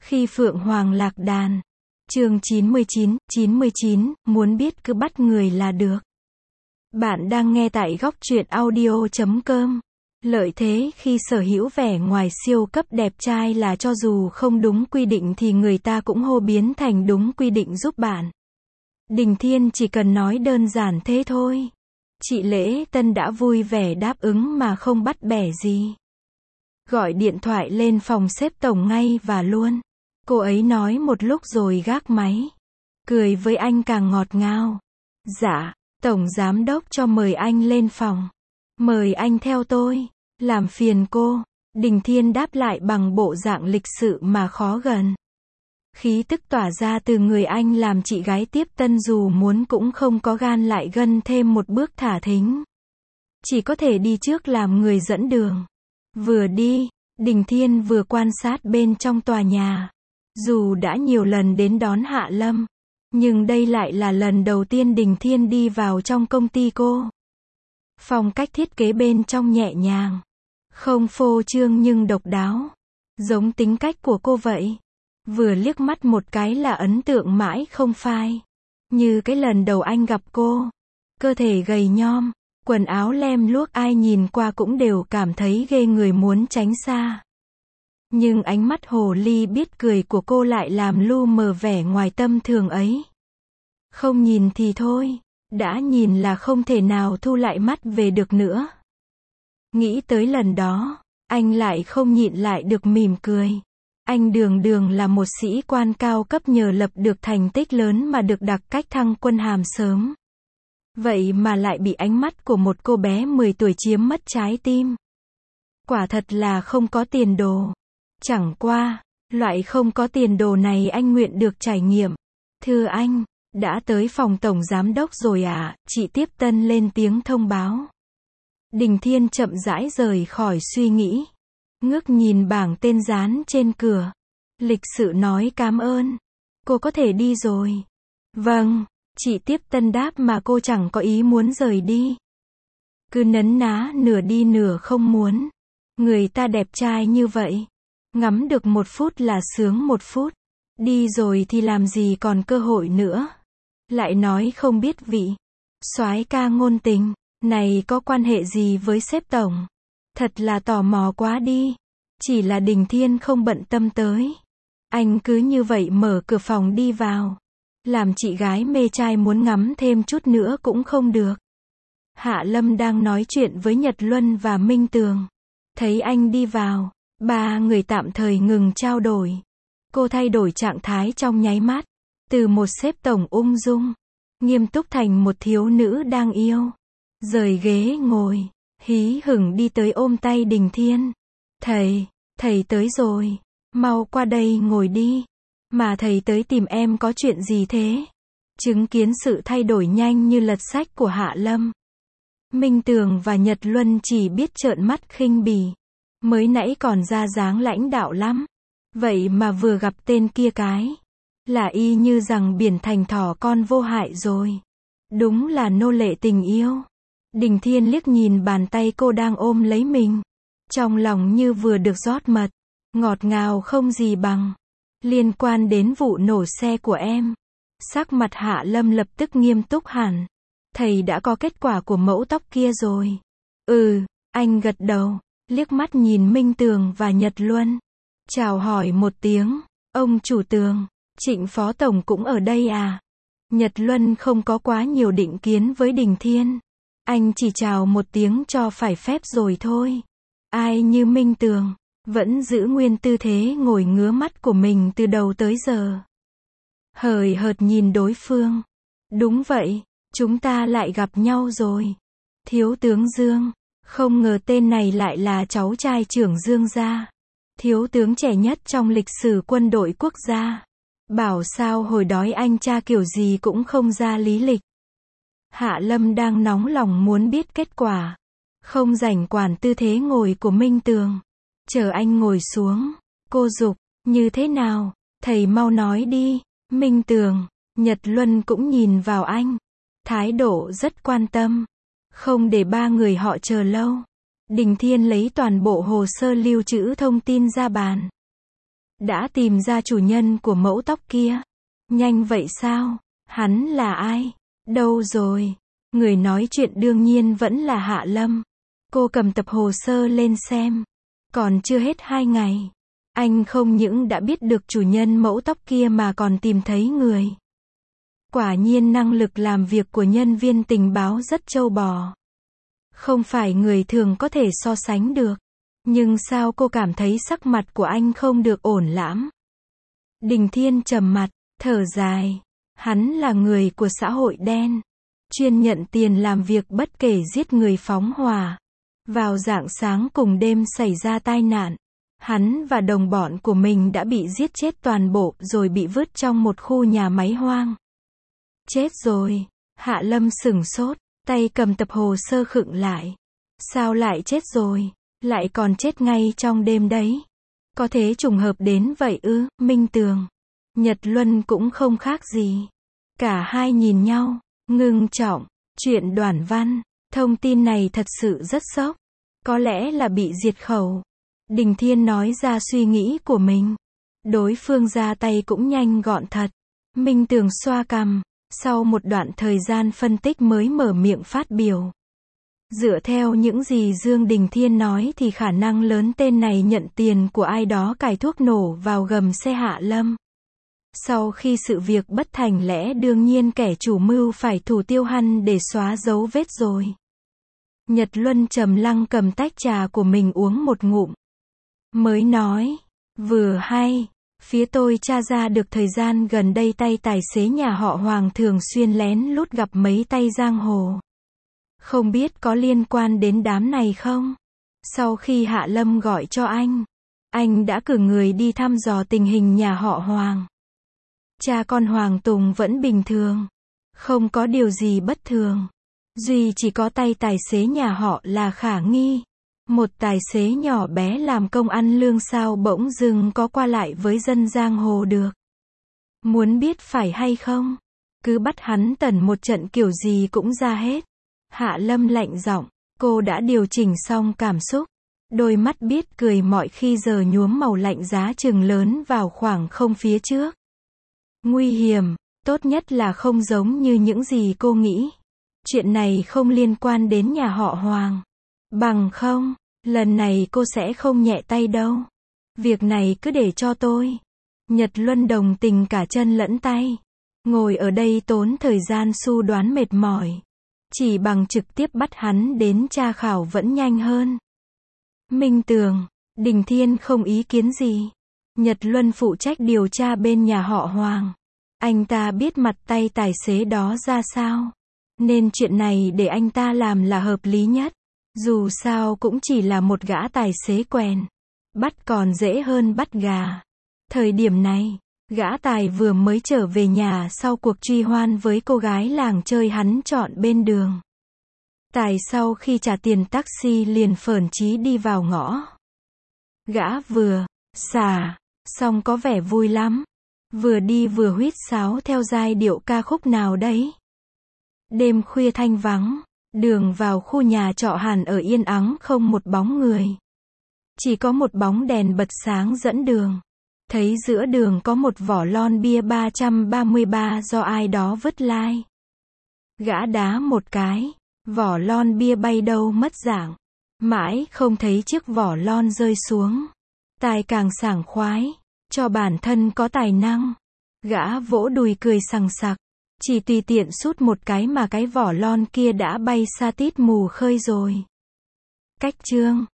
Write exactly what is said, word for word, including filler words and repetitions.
Khi Phượng Hoàng lạc đàn. Chương chín mươi chín, chín mươi chín, muốn biết cứ bắt người là được. Bạn đang nghe tại góc truyện audio chấm com. Lợi thế khi sở hữu vẻ ngoài siêu cấp đẹp trai là cho dù không đúng quy định thì người ta cũng hô biến thành đúng quy định giúp bạn. Đình Thiên chỉ cần nói đơn giản thế thôi. Chị Lễ Tân đã vui vẻ đáp ứng mà không bắt bẻ gì. Gọi điện thoại lên phòng xếp tổng ngay và luôn. Cô ấy nói một lúc rồi gác máy. Cười với anh càng ngọt ngào. Dạ, tổng giám đốc cho mời anh lên phòng. Mời anh theo tôi. Làm phiền cô. Đình Thiên đáp lại bằng bộ dạng lịch sự mà khó gần. Khí tức tỏa ra từ người anh làm chị gái tiếp tân dù muốn cũng không có gan lại gân thêm một bước thả thính. Chỉ có thể đi trước làm người dẫn đường. Vừa đi, Đình Thiên vừa quan sát bên trong tòa nhà. Dù đã nhiều lần đến đón Hạ Lâm, nhưng đây lại là lần đầu tiên Đình Thiên đi vào trong công ty cô. Phong cách thiết kế bên trong nhẹ nhàng, không phô trương nhưng độc đáo, giống tính cách của cô vậy. Vừa liếc mắt một cái là ấn tượng mãi không phai. Như cái lần đầu anh gặp cô, cơ thể gầy nhom, quần áo lem luốc ai nhìn qua cũng đều cảm thấy ghê người muốn tránh xa. Nhưng ánh mắt hồ ly biết cười của cô lại làm lu mờ vẻ ngoài tâm thường ấy. Không nhìn thì thôi, đã nhìn là không thể nào thu lại mắt về được nữa. Nghĩ tới lần đó, anh lại không nhịn lại được mỉm cười. Anh đường đường là một sĩ quan cao cấp nhờ lập được thành tích lớn mà được đặc cách thăng quân hàm sớm. Vậy mà lại bị ánh mắt của một cô bé mười tuổi chiếm mất trái tim. Quả thật là không có tiền đồ. Chẳng qua, loại không có tiền đồ này anh nguyện được trải nghiệm. Thưa anh, đã tới phòng tổng giám đốc rồi à? Chị tiếp tân lên tiếng thông báo. Đình Thiên chậm rãi rời khỏi suy nghĩ. Ngước nhìn bảng tên dán trên cửa. Lịch sự nói cảm ơn. Cô có thể đi rồi. Vâng, chị tiếp tân đáp mà cô chẳng có ý muốn rời đi. Cứ nấn ná nửa đi nửa không muốn. Người ta đẹp trai như vậy. Ngắm được một phút là sướng một phút. Đi rồi thì làm gì còn cơ hội nữa. Lại nói không biết vị soái ca ngôn tình này có quan hệ gì với sếp tổng. Thật là tò mò quá đi. Chỉ là Đình Thiên không bận tâm tới. Anh cứ như vậy mở cửa phòng đi vào. Làm chị gái mê trai muốn ngắm thêm chút nữa cũng không được. Hạ Lâm đang nói chuyện với Nhật Luân và Minh Tường. Thấy anh đi vào, ba người tạm thời ngừng trao đổi. Cô thay đổi trạng thái trong nháy mắt. Từ một sếp tổng ung dung, nghiêm túc thành một thiếu nữ đang yêu. Rời ghế ngồi, hí hửng đi tới ôm tay Đình Thiên. Thầy, thầy tới rồi. Mau qua đây ngồi đi. Mà thầy tới tìm em có chuyện gì thế? Chứng kiến sự thay đổi nhanh như lật sách của Hạ Lâm. Minh Tường và Nhật Luân chỉ biết trợn mắt khinh bỉ. Mới nãy còn ra dáng lãnh đạo lắm. Vậy mà vừa gặp tên kia cái. Là y như rằng biển thành thỏ con vô hại rồi. Đúng là nô lệ tình yêu. Đình Thiên liếc nhìn bàn tay cô đang ôm lấy mình. Trong lòng như vừa được rót mật. Ngọt ngào không gì bằng. Liên quan đến vụ nổ xe của em. Sắc mặt Hạ Lâm lập tức nghiêm túc hẳn. Thầy đã có kết quả của mẫu tóc kia rồi. Ừ, anh gật đầu. Liếc mắt nhìn Minh Tường và Nhật Luân. Chào hỏi một tiếng. Ông chủ Tường, Trịnh phó tổng cũng ở đây à? Nhật Luân không có quá nhiều định kiến với Đình Thiên. Anh chỉ chào một tiếng cho phải phép rồi thôi. Ai như Minh Tường, vẫn giữ nguyên tư thế ngồi ngứa mắt của mình từ đầu tới giờ. Hời hợt nhìn đối phương. Đúng vậy, chúng ta lại gặp nhau rồi. Thiếu tướng Dương, không ngờ tên này lại là cháu trai trưởng Dương gia. Thiếu tướng trẻ nhất trong lịch sử quân đội quốc gia. Bảo sao hồi đói anh cha kiểu gì cũng không ra lý lịch. Hạ Lâm đang nóng lòng muốn biết kết quả. Không rảnh quản tư thế ngồi của Minh Tường. Chờ anh ngồi xuống. Cô giục, như thế nào? Thầy mau nói đi. Minh Tường, Nhật Luân cũng nhìn vào anh. Thái độ rất quan tâm. Không để ba người họ chờ lâu. Đình Thiên lấy toàn bộ hồ sơ lưu trữ thông tin ra bàn. Đã tìm ra chủ nhân của mẫu tóc kia. Nhanh vậy sao? Hắn là ai? Đâu rồi? Người nói chuyện đương nhiên vẫn là Hạ Lâm. Cô cầm tập hồ sơ lên xem. Còn chưa hết hai ngày. Anh không những đã biết được chủ nhân mẫu tóc kia mà còn tìm thấy người. Quả nhiên năng lực làm việc của nhân viên tình báo rất trâu bò. Không phải người thường có thể so sánh được. Nhưng sao cô cảm thấy sắc mặt của anh không được ổn lắm? Đình Thiên trầm mặt, thở dài. Hắn là người của xã hội đen. Chuyên nhận tiền làm việc bất kể giết người phóng hỏa. Vào rạng sáng cùng đêm xảy ra tai nạn. Hắn và đồng bọn của mình đã bị giết chết toàn bộ rồi bị vứt trong một khu nhà máy hoang. Chết rồi. Hạ Lâm sửng sốt, tay cầm tập hồ sơ khựng lại. Sao lại chết rồi? Lại còn chết ngay trong đêm đấy. Có thế trùng hợp đến vậy ư? Minh Tường, Nhật Luân cũng không khác gì. Cả hai nhìn nhau, ngưng trọng. Chuyện Đoản Văn, thông tin này thật sự rất sốc. Có lẽ là bị diệt khẩu. Đình Thiên nói ra suy nghĩ của mình. Đối phương ra tay cũng nhanh gọn thật. Minh Tường xoa cằm, sau một đoạn thời gian phân tích mới mở miệng phát biểu. Dựa theo những gì Dương Đình Thiên nói thì khả năng lớn tên này nhận tiền của ai đó cài thuốc nổ vào gầm xe Hạ Lâm. Sau khi sự việc bất thành lẽ đương nhiên kẻ chủ mưu phải thủ tiêu hắn để xóa dấu vết rồi. Nhật Luân trầm lặng cầm tách trà của mình uống một ngụm. Mới nói, vừa hay, phía tôi tra ra được thời gian gần đây tay tài xế nhà họ Hoàng thường xuyên lén lút gặp mấy tay giang hồ. Không biết có liên quan đến đám này không? Sau khi Hạ Lâm gọi cho anh, anh đã cử người đi thăm dò tình hình nhà họ Hoàng. Cha con Hoàng Tùng vẫn bình thường. Không có điều gì bất thường. Duy chỉ có tay tài xế nhà họ là khả nghi. Một tài xế nhỏ bé làm công ăn lương sao bỗng dưng có qua lại với dân giang hồ được. Muốn biết phải hay không? Cứ bắt hắn tẩn một trận kiểu gì cũng ra hết. Hạ Lâm lạnh giọng, cô đã điều chỉnh xong cảm xúc. Đôi mắt biết cười mọi khi giờ nhuốm màu lạnh giá chừng lớn vào khoảng không phía trước. Nguy hiểm, tốt nhất là không giống như những gì cô nghĩ. Chuyện này không liên quan đến nhà họ Hoàng. Bằng không, lần này cô sẽ không nhẹ tay đâu. Việc này cứ để cho tôi. Nhật Luân đồng tình cả chân lẫn tay. Ngồi ở đây tốn thời gian su đoán mệt mỏi. Chỉ bằng trực tiếp bắt hắn đến tra khảo vẫn nhanh hơn. Minh Tường, Đình Thiên không ý kiến gì. Nhật Luân phụ trách điều tra bên nhà họ Hoàng. Anh ta biết mặt tay tài xế đó ra sao. Nên chuyện này để anh ta làm là hợp lý nhất. Dù sao cũng chỉ là một gã tài xế quèn. Bắt còn dễ hơn bắt gà. Thời điểm này, gã tài vừa mới trở về nhà sau cuộc truy hoan với cô gái làng chơi hắn chọn bên đường. Tài sau khi trả tiền taxi liền phởn chí đi vào ngõ. Gã vừa xả xong có vẻ vui lắm. Vừa đi vừa huýt sáo theo giai điệu ca khúc nào đấy. Đêm khuya thanh vắng, đường vào khu nhà trọ hẳn ở yên ắng không một bóng người. Chỉ có một bóng đèn bật sáng dẫn đường. Thấy giữa đường có một vỏ lon bia ba trăm ba mươi ba do ai đó vứt lai. Gã đá một cái, vỏ lon bia bay đâu mất dạng. Mãi không thấy chiếc vỏ lon rơi xuống. Tài càng sảng khoái, cho bản thân có tài năng. Gã vỗ đùi cười sằng sặc. Chỉ tùy tiện sút một cái mà cái vỏ lon kia đã bay xa tít mù khơi rồi. Cách chương